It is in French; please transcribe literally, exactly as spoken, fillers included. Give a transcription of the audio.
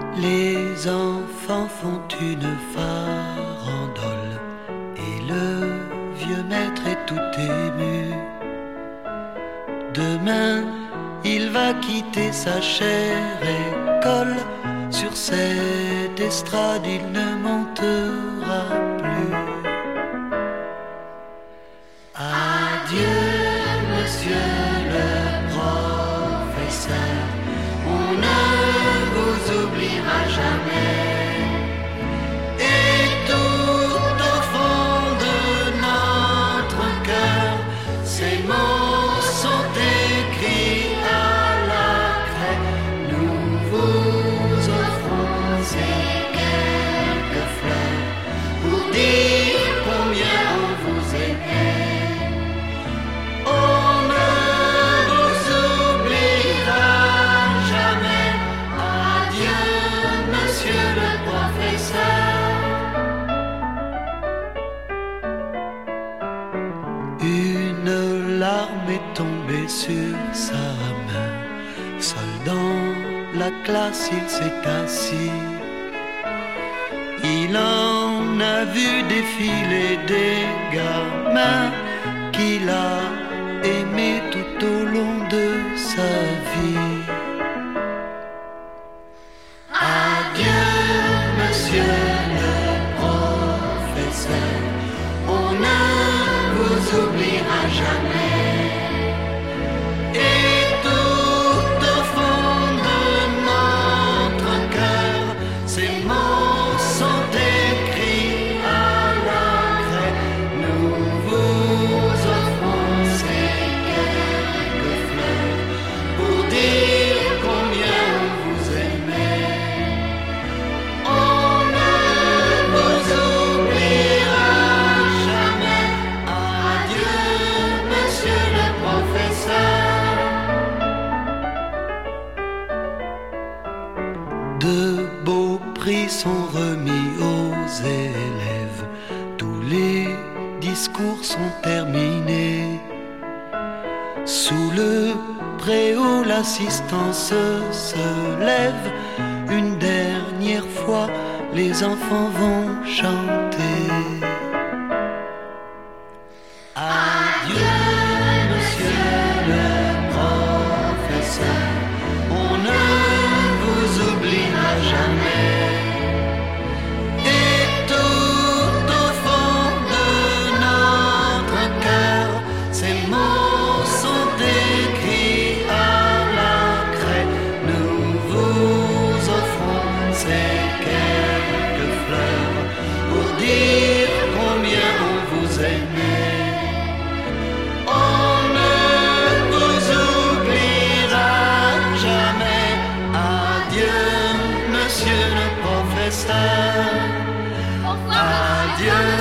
Les enfants font une farandole et le vieux maître est tout ému. Demain, il va quitter sa chère école. Sur cette estrade, il ne montera plus. Adieu, monsieur le professeur, on ne vous oubliera jamais. Et tout au fond de notre cœur, ces mots sont écrits à la craie. Nous vous offrons ces quelques fleurs pour dire combien on vous aimait. On ne vous oubliera jamais. Adieu, monsieur le professeur. Une larme est tombée sur sa main. Seul dans la classe, il s'est assis. Il en a vu défiler des gamins qu'il a aimés tout au long de sa vie. Adieu, monsieur le professeur, on ne vous oubliera jamais. Et tout au fond de notre cœur, ces mots sont écrits à la craie. Nous vous offrons ces quelques fleurs pour dire combien on vous aimait. On ne vous oubliera jamais. Adieu, monsieur le professeur. De beaux prix sont remis aux élèves. Tous les discours sont terminés. Sous le préau, l'assistance se lève. Une dernière fois, les enfants vont chanter. Adieu, monsieur le professeur, on ne vous oubliera jamais. Et tout au fond de notre cœur, ces mots sont écrits à la craie. Nous vous offrons ces quelques fleurs pour dire combien on vous aimait. On ne vous oubliera jamais. Adieu, monsieur le professeur. Adieu.